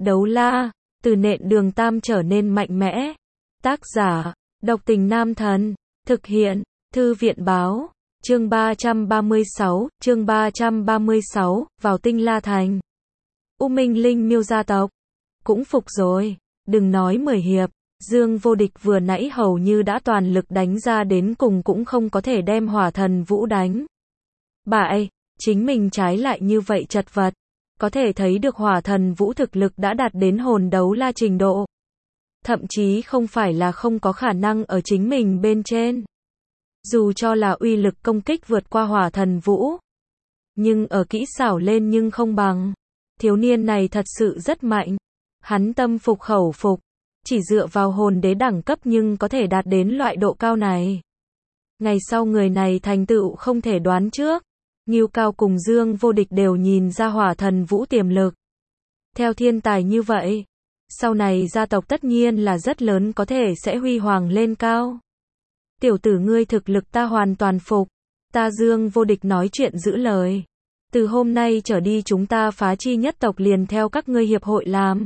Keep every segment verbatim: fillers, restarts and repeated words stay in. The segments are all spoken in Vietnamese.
Đấu la, từ nện đường tam trở nên mạnh mẽ. Tác giả, độc tình nam thần. Thực hiện, thư viện báo. Chương ba trăm ba mươi sáu, chương ba trăm ba mươi sáu, vào Tinh La Thành. U Minh Linh Miêu gia tộc. Cũng phục rồi. Đừng nói mười hiệp. Dương Vô Địch vừa nãy hầu như đã toàn lực đánh ra đến cùng cũng không có thể đem Hỏa Thần Vũ đánh bại. Chính mình trái lại như vậy chật vật. Có thể thấy được Hỏa Thần Vũ thực lực đã đạt đến hồn đấu la trình độ. Thậm chí không phải là không có khả năng ở chính mình bên trên. Dù cho là uy lực công kích vượt qua Hỏa Thần Vũ, nhưng ở kỹ xảo lên nhưng không bằng. Thiếu niên này thật sự rất mạnh. Hắn tâm phục khẩu phục. Chỉ dựa vào hồn đế đẳng cấp nhưng có thể đạt đến loại độ cao này. Ngày sau người này thành tựu không thể đoán trước. Ngưu Cao cùng Dương Vô Địch đều nhìn ra Hỏa Thần Vũ tiềm lực. Theo thiên tài như vậy, sau này gia tộc tất nhiên là rất lớn, có thể sẽ huy hoàng lên cao. Tiểu tử ngươi thực lực ta hoàn toàn phục. Ta Dương Vô Địch nói chuyện giữ lời. Từ hôm nay trở đi chúng ta Phá Chi nhất tộc liền theo các ngươi hiệp hội làm.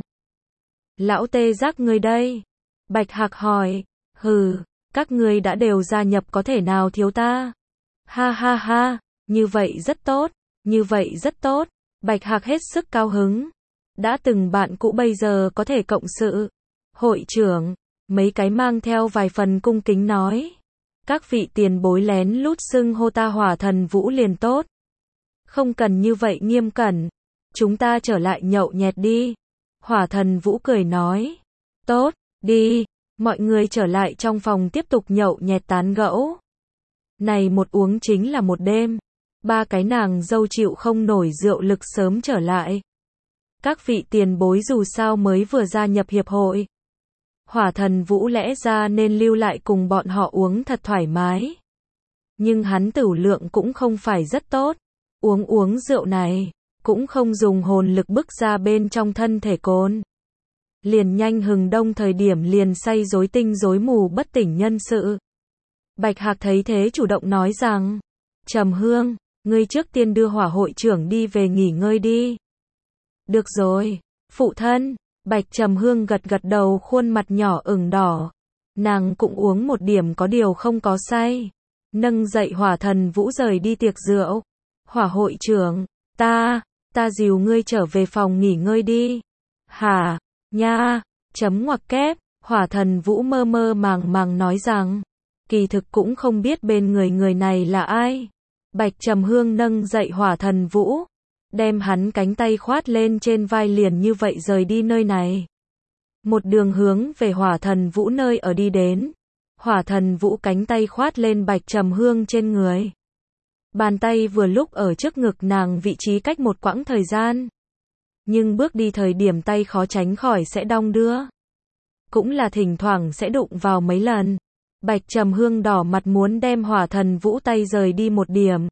Lão tê giác ngươi đây. Bạch Hạc hỏi. Hừ, các ngươi đã đều gia nhập có thể nào thiếu ta. Ha ha ha, như vậy rất tốt, như vậy rất tốt. Bạch Hạc hết sức cao hứng. Đã từng bạn cũ bây giờ có thể cộng sự. Hội trưởng, mấy cái mang theo vài phần cung kính nói. Các vị tiền bối lén lút xưng hô ta Hỏa Thần Vũ liền tốt. Không cần như vậy nghiêm cẩn. Chúng ta trở lại nhậu nhẹt đi. Hỏa Thần Vũ cười nói. Tốt, đi. Mọi người trở lại trong phòng tiếp tục nhậu nhẹt tán gẫu. Này một uống chính là một đêm. Ba cái nàng dâu chịu không nổi rượu lực sớm trở lại. Các vị tiền bối dù sao mới vừa gia nhập hiệp hội. Hỏa Thần Vũ lẽ ra nên lưu lại cùng bọn họ uống thật thoải mái. Nhưng hắn tửu lượng cũng không phải rất tốt. Uống uống rượu này, cũng không dùng hồn lực bức ra bên trong thân thể côn. Liền nhanh hừng đông thời điểm liền say rối tinh rối mù bất tỉnh nhân sự. Bạch Hạc thấy thế chủ động nói rằng, Trầm Hương, ngươi trước tiên đưa Hỏa hội trưởng đi về nghỉ ngơi đi. Được rồi, phụ thân. Bạch Trầm Hương gật gật đầu, khuôn mặt nhỏ ửng đỏ. Nàng cũng uống một điểm có điều không có say. Nâng dậy Hỏa Thần Vũ rời đi tiệc rượu. Hỏa hội trưởng, ta, ta dìu ngươi trở về phòng nghỉ ngơi đi. Hả, nha, chấm ngoặc kép. Hỏa Thần Vũ mơ mơ màng màng nói rằng, kỳ thực cũng không biết bên người người này là ai. Bạch Trầm Hương nâng dậy Hỏa Thần Vũ, đem hắn cánh tay khoát lên trên vai, liền như vậy rời đi nơi này. Một đường hướng về Hỏa Thần Vũ nơi ở đi đến. Hỏa Thần Vũ cánh tay khoát lên Bạch Trầm Hương trên người. Bàn tay vừa lúc ở trước ngực nàng vị trí cách một quãng thời gian. Nhưng bước đi thời điểm tay khó tránh khỏi sẽ đong đưa. Cũng là thỉnh thoảng sẽ đụng vào mấy lần. Bạch Trầm Hương đỏ mặt muốn đem Hỏa Thần Vũ tay rời đi một điểm.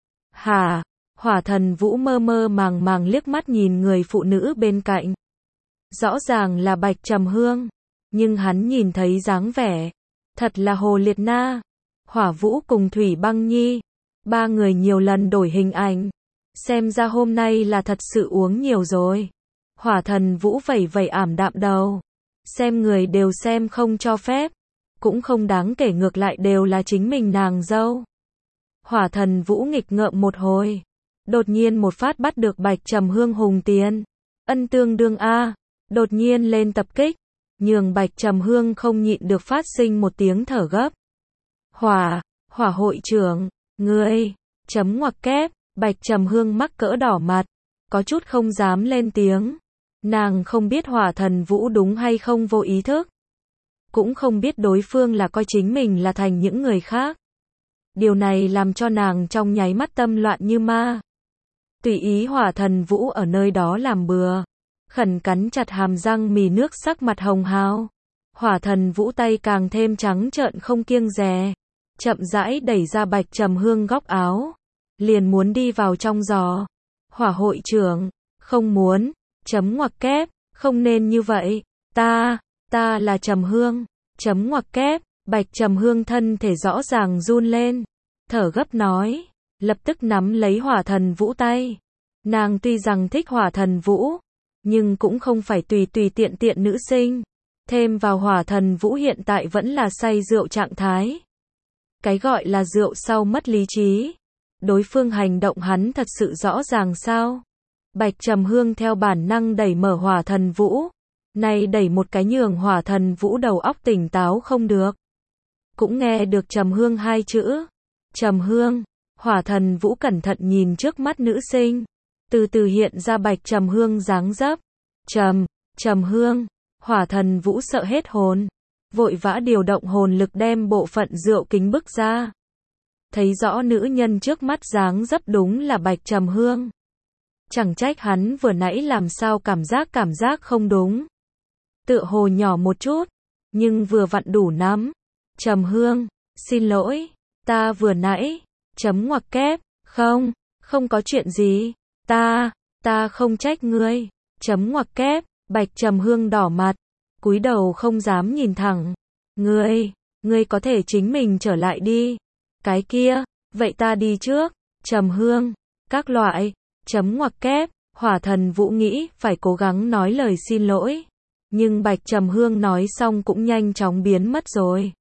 Hả? Hỏa Thần Vũ mơ mơ màng màng liếc mắt nhìn người phụ nữ bên cạnh. Rõ ràng là Bạch Trầm Hương. Nhưng hắn nhìn thấy dáng vẻ. Thật là Hồ Liệt Na. Hỏa Vũ cùng Thủy Băng Nhi. Ba người nhiều lần đổi hình ảnh. Xem ra hôm nay là thật sự uống nhiều rồi. Hỏa Thần Vũ vẩy vẩy ảm đạm đầu. Xem người đều xem không cho phép. Cũng không đáng kể, ngược lại đều là chính mình nàng dâu. Hỏa Thần Vũ nghịch ngợm một hồi. Đột nhiên một phát bắt được Bạch Trầm Hương hùng tiền. Ân tương đương a. Đột nhiên lên tập kích. Nhường Bạch Trầm Hương không nhịn được phát sinh một tiếng thở gấp. Hỏa, Hỏa hội trưởng, ngươi, chấm ngoặc kép. Bạch Trầm Hương mắc cỡ đỏ mặt. Có chút không dám lên tiếng. Nàng không biết Hỏa Thần Vũ đúng hay không vô ý thức. Cũng không biết đối phương là coi chính mình là thành những người khác. Điều này làm cho nàng trong nháy mắt tâm loạn như ma. Tùy ý Hỏa Thần Vũ ở nơi đó làm bừa. Khẩn cắn chặt hàm răng mì nước, sắc mặt hồng hào. Hỏa Thần Vũ tay càng thêm trắng trợn không kiêng dè. Chậm rãi đẩy ra Bạch Trầm Hương góc áo. Liền muốn đi vào trong giò. Hỏa hội trưởng, không muốn, chấm ngoặc kép, không nên như vậy. Ta, ta là Trầm Hương, chấm ngoặc kép. Bạch Trầm Hương thân thể rõ ràng run lên. Thở gấp nói. Lập tức nắm lấy Hỏa Thần Vũ tay. Nàng tuy rằng thích Hỏa Thần Vũ. nhưng cũng không phải tùy tùy tiện tiện nữ sinh. Thêm vào Hỏa Thần Vũ hiện tại vẫn là say rượu trạng thái. Cái gọi là rượu sau mất lý trí. Đối phương hành động hắn thật sự rõ ràng sao? Bạch Trầm Hương theo bản năng đẩy mở Hỏa Thần Vũ. Này đẩy một cái nhường Hỏa Thần Vũ đầu óc tỉnh táo không được. Cũng nghe được Trầm Hương hai chữ. Trầm Hương. Hỏa Thần Vũ cẩn thận nhìn trước mắt nữ sinh. Từ từ hiện ra Bạch Trầm Hương dáng dấp. Trầm, Trầm Hương. Hỏa Thần Vũ sợ hết hồn. Vội vã điều động hồn lực đem bộ phận rượu kính bức ra. Thấy rõ nữ nhân trước mắt dáng dấp đúng là Bạch Trầm Hương. Chẳng trách hắn vừa nãy làm sao cảm giác cảm giác không đúng. Tựa hồ nhỏ một chút, nhưng vừa vặn đủ nắm. Trầm Hương, xin lỗi, ta vừa nãy, chấm ngoặc kép, không, không có chuyện gì, ta, ta không trách ngươi, chấm ngoặc kép, Bạch Trầm Hương đỏ mặt, cúi đầu không dám nhìn thẳng. Ngươi, ngươi có thể chính mình trở lại đi. Cái kia, vậy ta đi trước. Trầm Hương, các loại, chấm ngoặc kép, Hỏa Thần Vũ nghĩ phải cố gắng nói lời xin lỗi. Nhưng Bạch Trầm Hương nói xong cũng nhanh chóng biến mất rồi.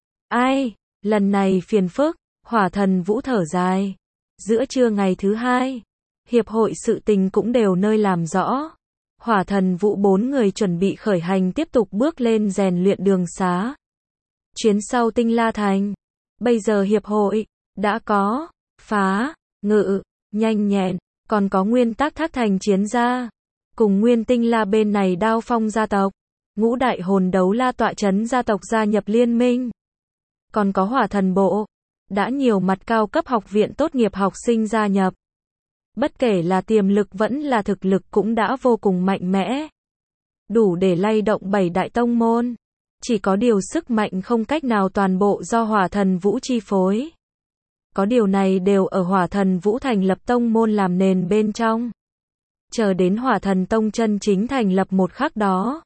Ai, lần này phiền phức, Hỏa Thần Vũ thở dài. Giữa trưa ngày thứ hai, hiệp hội sự tình cũng đều nơi làm rõ. Hỏa Thần Vũ bốn người chuẩn bị khởi hành tiếp tục bước lên rèn luyện đường xá. Chuyến sau Tinh La Thành. Bây giờ hiệp hội đã có phá, ngự, nhanh nhẹn, còn có nguyên tắc Thác Thành chiến gia, cùng Nguyên Tinh La bên này Đao Phong gia tộc, ngũ đại hồn đấu la tọa chấn gia tộc gia nhập liên minh. Còn có Hỏa Thần Bộ, đã nhiều mặt cao cấp học viện tốt nghiệp học sinh gia nhập. Bất kể là tiềm lực vẫn là thực lực cũng đã vô cùng mạnh mẽ. Đủ để lay động bảy đại tông môn. Chỉ có điều sức mạnh không cách nào toàn bộ do Hỏa Thần Vũ chi phối. Có điều này đều ở Hỏa Thần Vũ thành lập tông môn làm nền bên trong. Chờ đến Hỏa Thần Tông chân chính thành lập một khắc đó.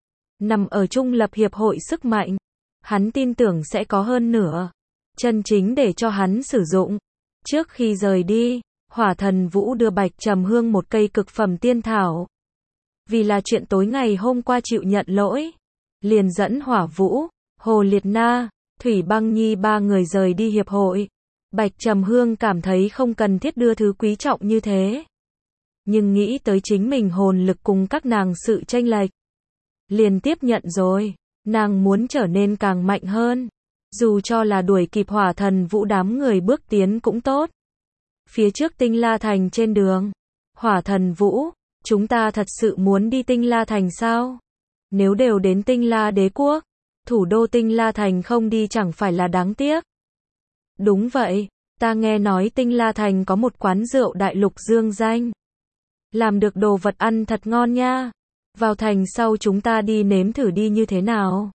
Nằm ở trung lập hiệp hội sức mạnh. Hắn tin tưởng sẽ có hơn nửa. Chân chính để cho hắn sử dụng. Trước khi rời đi, Hỏa Thần Vũ đưa Bạch Trầm Hương một cây cực phẩm tiên thảo. Vì là chuyện tối ngày hôm qua chịu nhận lỗi. Liền dẫn Hỏa Vũ, Hồ Liệt Na, Thủy Băng Nhi ba người rời đi hiệp hội. Bạch Trầm Hương cảm thấy không cần thiết đưa thứ quý trọng như thế. Nhưng nghĩ tới chính mình hồn lực cùng các nàng sự chênh lệch. Liền tiếp nhận rồi, nàng muốn trở nên càng mạnh hơn. Dù cho là đuổi kịp Hỏa Thần Vũ đám người bước tiến cũng tốt. Phía trước Tinh La Thành trên đường. Hỏa Thần Vũ, chúng ta thật sự muốn đi Tinh La Thành sao? Nếu đều đến Tinh La Đế Quốc, thủ đô Tinh La Thành không đi chẳng phải là đáng tiếc. Đúng vậy, ta nghe nói Tinh La Thành có một quán rượu đại lục dương danh. Làm được đồ vật ăn thật ngon nha. Vào thành sau chúng ta đi nếm thử đi như thế nào.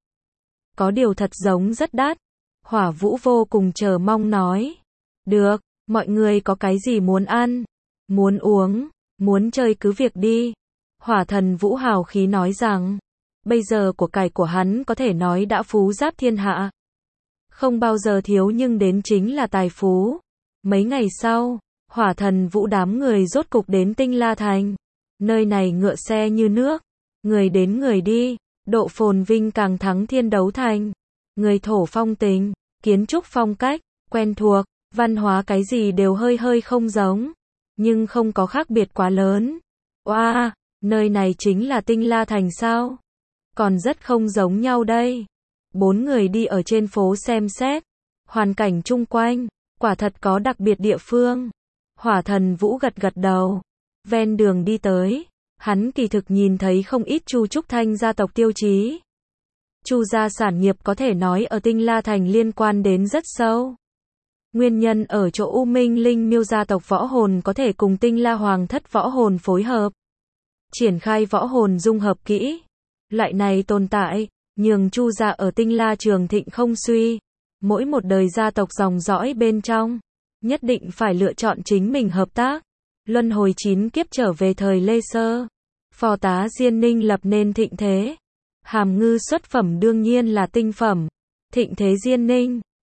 Có điều thật giống rất đắt. Hỏa Vũ vô cùng chờ mong nói. Được, mọi người có cái gì muốn ăn, muốn uống, muốn chơi cứ việc đi. Hỏa Thần Vũ hào khí nói rằng. Bây giờ của cải của hắn có thể nói đã phú giáp thiên hạ. Không bao giờ thiếu nhưng đến chính là tài phú. Mấy ngày sau, Hỏa Thần Vũ đám người rốt cục đến Tinh La Thành. Nơi này ngựa xe như nước. Người đến người đi, độ phồn vinh càng thắng Thiên Đấu Thành. Người thổ phong tình, kiến trúc phong cách, quen thuộc, văn hóa cái gì đều hơi hơi không giống. Nhưng không có khác biệt quá lớn. Oa, wow, nơi này chính là Tinh La Thành sao? Còn rất không giống nhau đây. Bốn người đi ở trên phố xem xét. Hoàn cảnh chung quanh, quả thật có đặc biệt địa phương. Hỏa Thần Vũ gật gật đầu. Ven đường đi tới, hắn kỳ thực nhìn thấy không ít Chu Trúc Thanh gia tộc tiêu chí. Chu gia sản nghiệp có thể nói ở Tinh La Thành liên quan đến rất sâu. Nguyên nhân ở chỗ U Minh Linh Miêu gia tộc võ hồn có thể cùng Tinh La Hoàng thất võ hồn phối hợp. Triển khai võ hồn dung hợp kỹ. Loại này tồn tại, nhường Chu gia ở Tinh La trường thịnh không suy. Mỗi một đời gia tộc dòng dõi bên trong, nhất định phải lựa chọn chính mình hợp tác. Luân hồi chín kiếp trở về thời Lê Sơ. Phò tá Diên Ninh lập nên thịnh thế. Hàm Ngư xuất phẩm đương nhiên là tinh phẩm. Thịnh thế Diên Ninh,